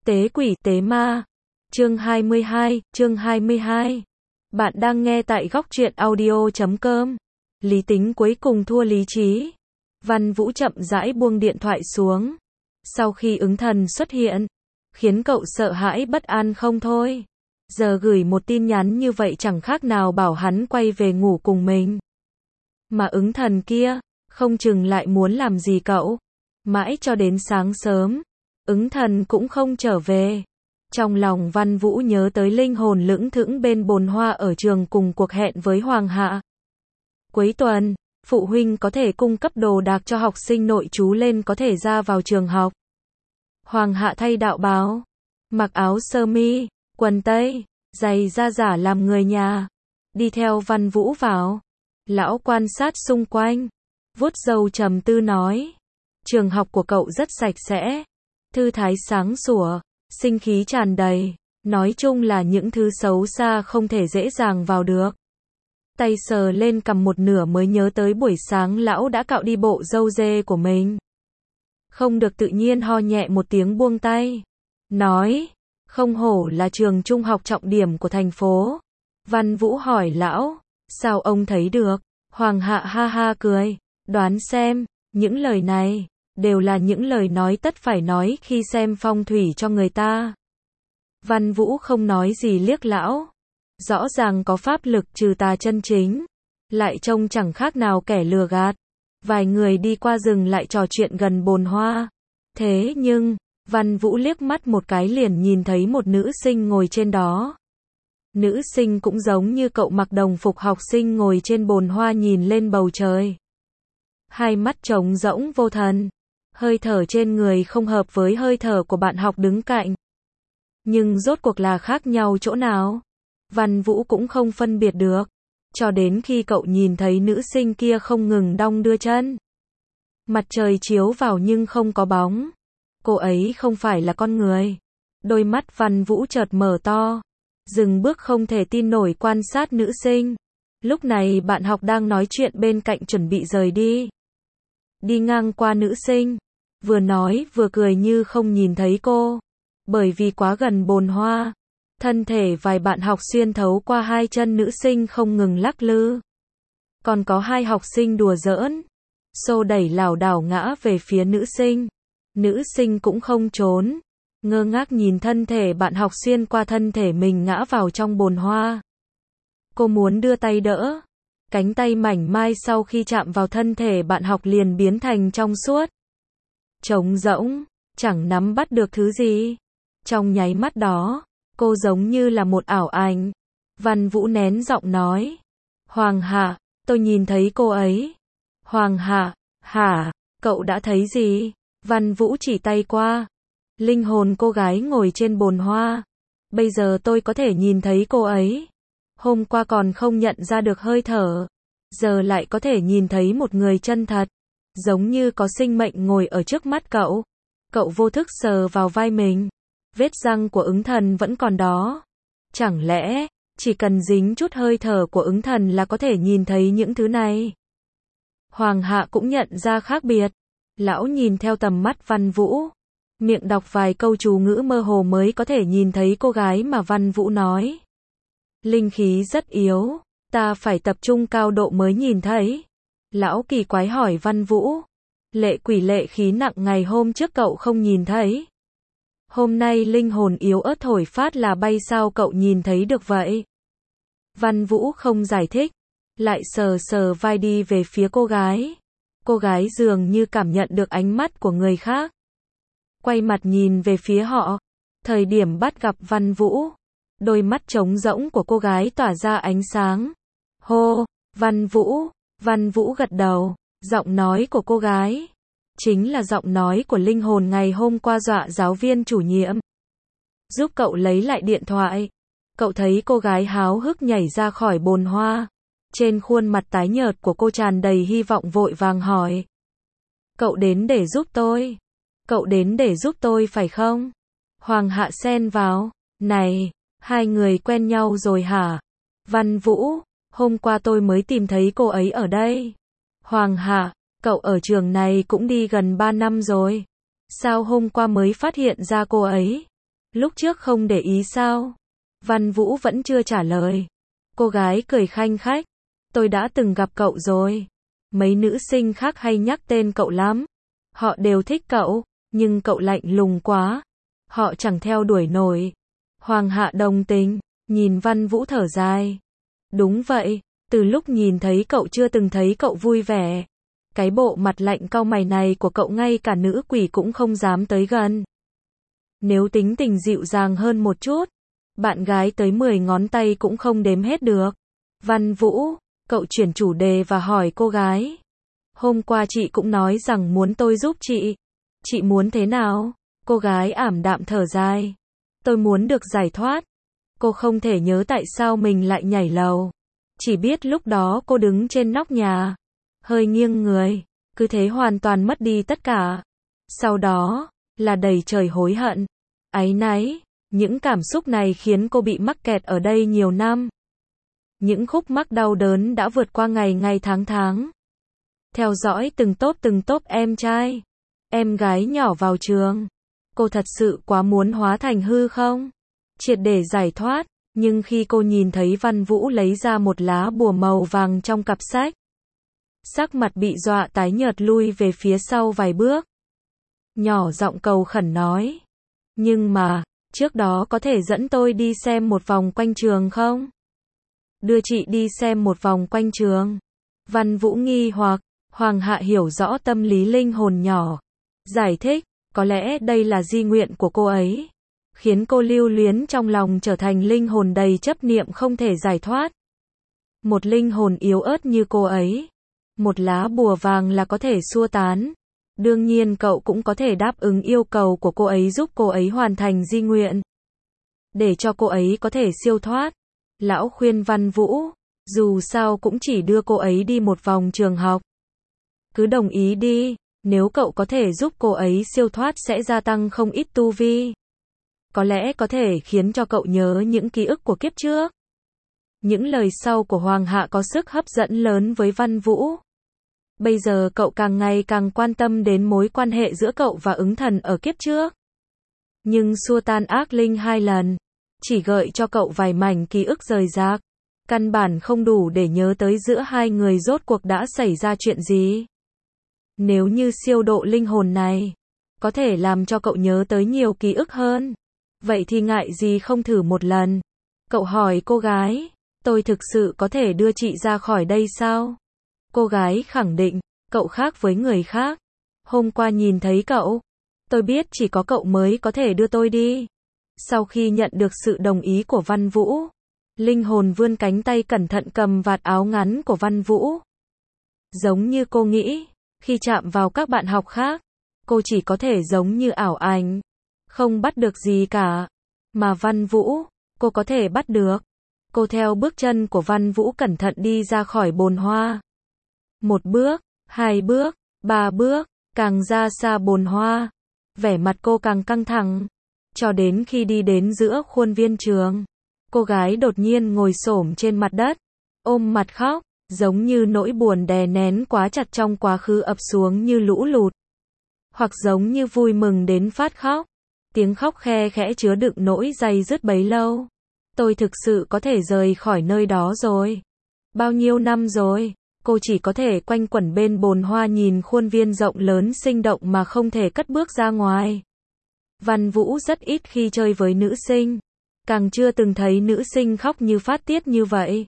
Tế quỷ tế ma. Chương 22. Bạn đang nghe tại góc truyện audio.com. Lý tính cuối cùng thua lý trí. Văn Vũ chậm rãi buông điện thoại xuống. Sau khi ứng thần xuất hiện, khiến cậu sợ hãi bất an không thôi. Giờ gửi một tin nhắn như vậy chẳng khác nào bảo hắn quay về ngủ cùng mình. Mà ứng thần kia, không chừng lại muốn làm gì cậu. Mãi cho đến sáng sớm, ứng thần cũng không trở về. Trong lòng Văn Vũ nhớ tới linh hồn lững thững bên bồn hoa ở trường cùng cuộc hẹn với Hoàng Hạ. Cuối tuần, phụ huynh có thể cung cấp đồ đạc cho học sinh nội trú lên có thể ra vào trường học. Hoàng Hạ thay đạo bào, mặc áo sơ mi, quần tây, giày da giả làm người nhà, đi theo Văn Vũ vào. Lão quan sát xung quanh, vuốt râu trầm tư nói, trường học của cậu rất sạch sẽ, thư thái sáng sủa, sinh khí tràn đầy, nói chung là những thứ xấu xa không thể dễ dàng vào được. Tay sờ lên cằm một nửa mới nhớ tới buổi sáng lão đã cạo đi bộ râu dê của mình. Không được tự nhiên ho nhẹ một tiếng buông tay. Nói, không hổ là trường trung học trọng điểm của thành phố. Văn Vũ hỏi lão, sao ông thấy được? Hoàng Hạ ha ha cười, đoán xem, những lời này đều là những lời nói tất phải nói khi xem phong thủy cho người ta. Văn Vũ không nói gì liếc lão. Rõ ràng có pháp lực trừ tà chân chính, lại trông chẳng khác nào kẻ lừa gạt. Vài người đi qua rừng lại trò chuyện gần bồn hoa. Thế nhưng, Văn Vũ liếc mắt một cái liền nhìn thấy một nữ sinh ngồi trên đó. Nữ sinh cũng giống như cậu mặc đồng phục học sinh ngồi trên bồn hoa nhìn lên bầu trời. Hai mắt trống rỗng vô thần. Hơi thở trên người không hợp với hơi thở của bạn học đứng cạnh. Nhưng rốt cuộc là khác nhau chỗ nào? Văn Vũ cũng không phân biệt được. Cho đến khi cậu nhìn thấy nữ sinh kia không ngừng đong đưa chân. Mặt trời chiếu vào nhưng không có bóng. Cô ấy không phải là con người. Đôi mắt Văn Vũ chợt mở to. Dừng bước không thể tin nổi quan sát nữ sinh. Lúc này bạn học đang nói chuyện bên cạnh chuẩn bị rời đi. Đi ngang qua nữ sinh. Vừa nói vừa cười như không nhìn thấy cô. Bởi vì quá gần bồn hoa. Thân thể vài bạn học xuyên thấu qua hai chân nữ sinh không ngừng lắc lư. Còn có hai học sinh đùa giỡn. Xô đẩy lảo đảo ngã về phía nữ sinh. Nữ sinh cũng không trốn. Ngơ ngác nhìn thân thể bạn học xuyên qua thân thể mình ngã vào trong bồn hoa. Cô muốn đưa tay đỡ. Cánh tay mảnh mai sau khi chạm vào thân thể bạn học liền biến thành trong suốt. Trống rỗng, chẳng nắm bắt được thứ gì. Trong nháy mắt đó, cô giống như là một ảo ảnh. Văn Vũ nén giọng nói. Hoàng Hạ, tôi nhìn thấy cô ấy. Hoàng Hạ, hả, cậu đã thấy gì? Văn Vũ chỉ tay qua. Linh hồn cô gái ngồi trên bồn hoa. Bây giờ tôi có thể nhìn thấy cô ấy. Hôm qua còn không nhận ra được hơi thở. Giờ lại có thể nhìn thấy một người chân thật. Giống như có sinh mệnh ngồi ở trước mắt cậu. Cậu vô thức sờ vào vai mình. Vết răng của ứng thần vẫn còn đó. Chẳng lẽ, chỉ cần dính chút hơi thở của ứng thần là có thể nhìn thấy những thứ này? Hoàng Hạ cũng nhận ra khác biệt. Lão nhìn theo tầm mắt Văn Vũ. Miệng đọc vài câu chú ngữ mơ hồ mới có thể nhìn thấy cô gái mà Văn Vũ nói. Linh khí rất yếu, ta phải tập trung cao độ mới nhìn thấy. Lão kỳ quái hỏi Văn Vũ. Lệ quỷ lệ khí nặng ngày hôm trước cậu không nhìn thấy. Hôm nay linh hồn yếu ớt thổi phát là bay sao cậu nhìn thấy được vậy? Văn Vũ không giải thích. Lại sờ sờ vai đi về phía cô gái. Cô gái dường như cảm nhận được ánh mắt của người khác. Quay mặt nhìn về phía họ. Thời điểm bắt gặp Văn Vũ. Đôi mắt trống rỗng của cô gái tỏa ra ánh sáng. Hô, Văn Vũ. Văn Vũ gật đầu. Giọng nói của cô gái chính là giọng nói của linh hồn ngày hôm qua dọa giáo viên chủ nhiệm. Giúp cậu lấy lại điện thoại. Cậu thấy cô gái háo hức nhảy ra khỏi bồn hoa. Trên khuôn mặt tái nhợt của cô tràn đầy hy vọng vội vàng hỏi. Cậu đến để giúp tôi. Cậu đến để giúp tôi phải không? Hoàng Hạ xen vào. Này, hai người quen nhau rồi hả? Văn Vũ, hôm qua tôi mới tìm thấy cô ấy ở đây. Hoàng Hạ, cậu ở trường này cũng đi gần 3 năm rồi. Sao hôm qua mới phát hiện ra cô ấy? Lúc trước không để ý sao? Văn Vũ vẫn chưa trả lời. Cô gái cười khanh khách. Tôi đã từng gặp cậu rồi. Mấy nữ sinh khác hay nhắc tên cậu lắm. Họ đều thích cậu, nhưng cậu lạnh lùng quá. Họ chẳng theo đuổi nổi. Hoàng Hạ đồng tình, nhìn Văn Vũ thở dài. Đúng vậy, từ lúc nhìn thấy cậu chưa từng thấy cậu vui vẻ. Cái bộ mặt lạnh cau mày này của cậu ngay cả nữ quỷ cũng không dám tới gần. Nếu tính tình dịu dàng hơn một chút, bạn gái tới 10 ngón tay cũng không đếm hết được. Văn Vũ, cậu chuyển chủ đề và hỏi cô gái. Hôm qua chị cũng nói rằng muốn tôi giúp chị. Chị muốn thế nào? Cô gái ảm đạm thở dài. Tôi muốn được giải thoát. Cô không thể nhớ tại sao mình lại nhảy lầu. Chỉ biết lúc đó cô đứng trên nóc nhà, hơi nghiêng người, cứ thế hoàn toàn mất đi tất cả. Sau đó, là đầy trời hối hận, áy náy, những cảm xúc này khiến cô bị mắc kẹt ở đây nhiều năm. Những khúc mắc đau đớn đã vượt qua ngày ngày tháng tháng. Theo dõi từng tốp em trai, em gái nhỏ vào trường. Cô thật sự quá muốn hóa thành hư không? Triệt để giải thoát, nhưng khi cô nhìn thấy Văn Vũ lấy ra một lá bùa màu vàng trong cặp sách, sắc mặt bị dọa tái nhợt lui về phía sau vài bước. Nhỏ giọng cầu khẩn nói. Nhưng mà, trước đó có thể dẫn tôi đi xem một vòng quanh trường không? Đưa chị đi xem một vòng quanh trường. Văn Vũ nghi hoặc, Hoàng Hạ hiểu rõ tâm lý linh hồn nhỏ. Giải thích, có lẽ đây là di nguyện của cô ấy. Khiến cô lưu luyến trong lòng trở thành linh hồn đầy chấp niệm không thể giải thoát. Một linh hồn yếu ớt như cô ấy. Một lá bùa vàng là có thể xua tán. Đương nhiên cậu cũng có thể đáp ứng yêu cầu của cô ấy giúp cô ấy hoàn thành di nguyện. Để cho cô ấy có thể siêu thoát. Lão khuyên Văn Vũ, dù sao cũng chỉ đưa cô ấy đi một vòng trường học. Cứ đồng ý đi, nếu cậu có thể giúp cô ấy siêu thoát sẽ gia tăng không ít tu vi. Có lẽ có thể khiến cho cậu nhớ những ký ức của kiếp trước. Những lời sau của Hoàng Hạ có sức hấp dẫn lớn với Văn Vũ. Bây giờ cậu càng ngày càng quan tâm đến mối quan hệ giữa cậu và ứng thần ở kiếp trước. Nhưng xua tan ác linh 2 lần, chỉ gợi cho cậu vài mảnh ký ức rời rạc. Căn bản không đủ để nhớ tới giữa hai người rốt cuộc đã xảy ra chuyện gì. Nếu như siêu độ linh hồn này, có thể làm cho cậu nhớ tới nhiều ký ức hơn. Vậy thì ngại gì không thử một lần? Cậu hỏi cô gái, tôi thực sự có thể đưa chị ra khỏi đây sao? Cô gái khẳng định, cậu khác với người khác. Hôm qua nhìn thấy cậu, tôi biết chỉ có cậu mới có thể đưa tôi đi. Sau khi nhận được sự đồng ý của Văn Vũ, linh hồn vươn cánh tay cẩn thận cầm vạt áo ngắn của Văn Vũ. Giống như cô nghĩ, khi chạm vào các bạn học khác, cô chỉ có thể giống như ảo ảnh, không bắt được gì cả. Mà Văn Vũ, cô có thể bắt được. Cô theo bước chân của Văn Vũ cẩn thận đi ra khỏi bồn hoa. 1 bước, 2 bước, 3 bước, càng ra xa bồn hoa, vẻ mặt cô càng căng thẳng. Cho đến khi đi đến giữa khuôn viên trường, cô gái đột nhiên ngồi xổm trên mặt đất, ôm mặt khóc, giống như nỗi buồn đè nén quá chặt trong quá khứ ập xuống như lũ lụt. Hoặc giống như vui mừng đến phát khóc. Tiếng khóc khe khẽ chứa đựng nỗi day dứt bấy lâu. Tôi thực sự có thể rời khỏi nơi đó rồi. Bao nhiêu năm rồi, cô chỉ có thể quanh quẩn bên bồn hoa nhìn khuôn viên rộng lớn sinh động mà không thể cất bước ra ngoài. Văn Vũ rất ít khi chơi với nữ sinh. Càng chưa từng thấy nữ sinh khóc như phát tiết như vậy.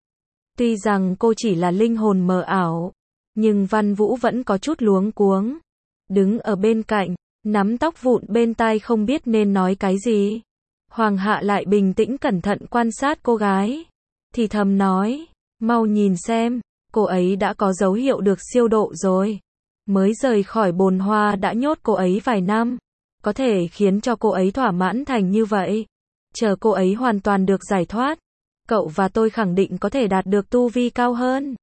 Tuy rằng cô chỉ là linh hồn mờ ảo, nhưng Văn Vũ vẫn có chút luống cuống. Đứng ở bên cạnh, nắm tóc vụn bên tai không biết nên nói cái gì. Hoàng Hạ lại bình tĩnh cẩn thận quan sát cô gái. Thì thầm nói, mau nhìn xem, cô ấy đã có dấu hiệu được siêu độ rồi. Mới rời khỏi bồn hoa đã nhốt cô ấy vài năm. Có thể khiến cho cô ấy thỏa mãn thành như vậy. Chờ cô ấy hoàn toàn được giải thoát, cậu và tôi khẳng định có thể đạt được tu vi cao hơn.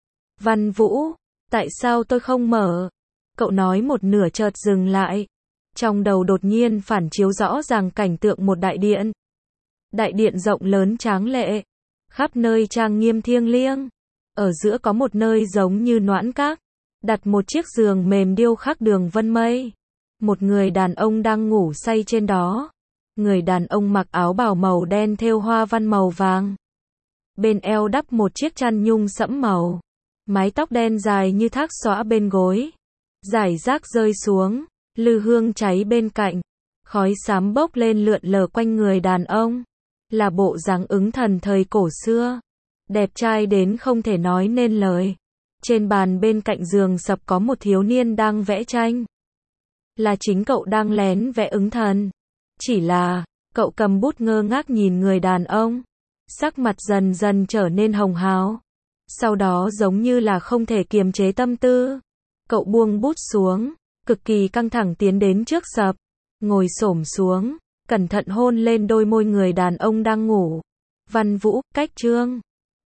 Văn Vũ, tại sao tôi không mở? Cậu nói một nửa chợt dừng lại. Trong đầu đột nhiên phản chiếu rõ ràng cảnh tượng một đại điện. Đại điện rộng lớn tráng lệ, khắp nơi trang nghiêm thiêng liêng. Ở giữa có một nơi giống như noãn các, đặt một chiếc giường mềm điêu khắc đường vân mây. Một người đàn ông đang ngủ say trên đó. Người đàn ông mặc áo bào màu đen thêu hoa văn màu vàng. Bên eo đắp một chiếc chăn nhung sẫm màu. Mái tóc đen dài như thác xõa bên gối. Rải rác rơi xuống, lư hương cháy bên cạnh. Khói xám bốc lên lượn lờ quanh người đàn ông. Là bộ dáng ứng thần thời cổ xưa. Đẹp trai đến không thể nói nên lời. Trên bàn bên cạnh giường sập có một thiếu niên đang vẽ tranh. Là chính cậu đang lén vẽ ứng thần. Chỉ là, cậu cầm bút ngơ ngác nhìn người đàn ông. Sắc mặt dần dần trở nên hồng hào. Sau đó giống như là không thể kiềm chế tâm tư. Cậu buông bút xuống, cực kỳ căng thẳng tiến đến trước sập. Ngồi xổm xuống, cẩn thận hôn lên đôi môi người đàn ông đang ngủ. Văn Vũ, cách chương